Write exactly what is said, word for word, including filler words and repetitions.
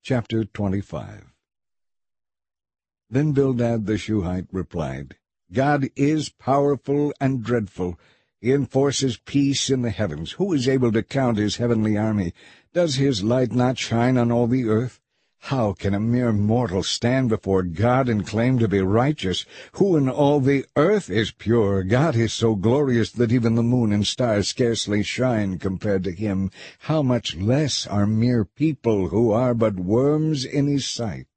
Chapter twenty-five. Then Bildad the Shuhite replied, God is powerful and dreadful. He enforces peace in the heavens. Who is able to count his heavenly army? Does his light not shine on all the earth? How can a mere mortal stand before God and claim to be righteous? Who in all the earth is pure? God is so glorious that even the moon and stars scarcely shine compared to him. How much less are mere people who are but worms in his sight?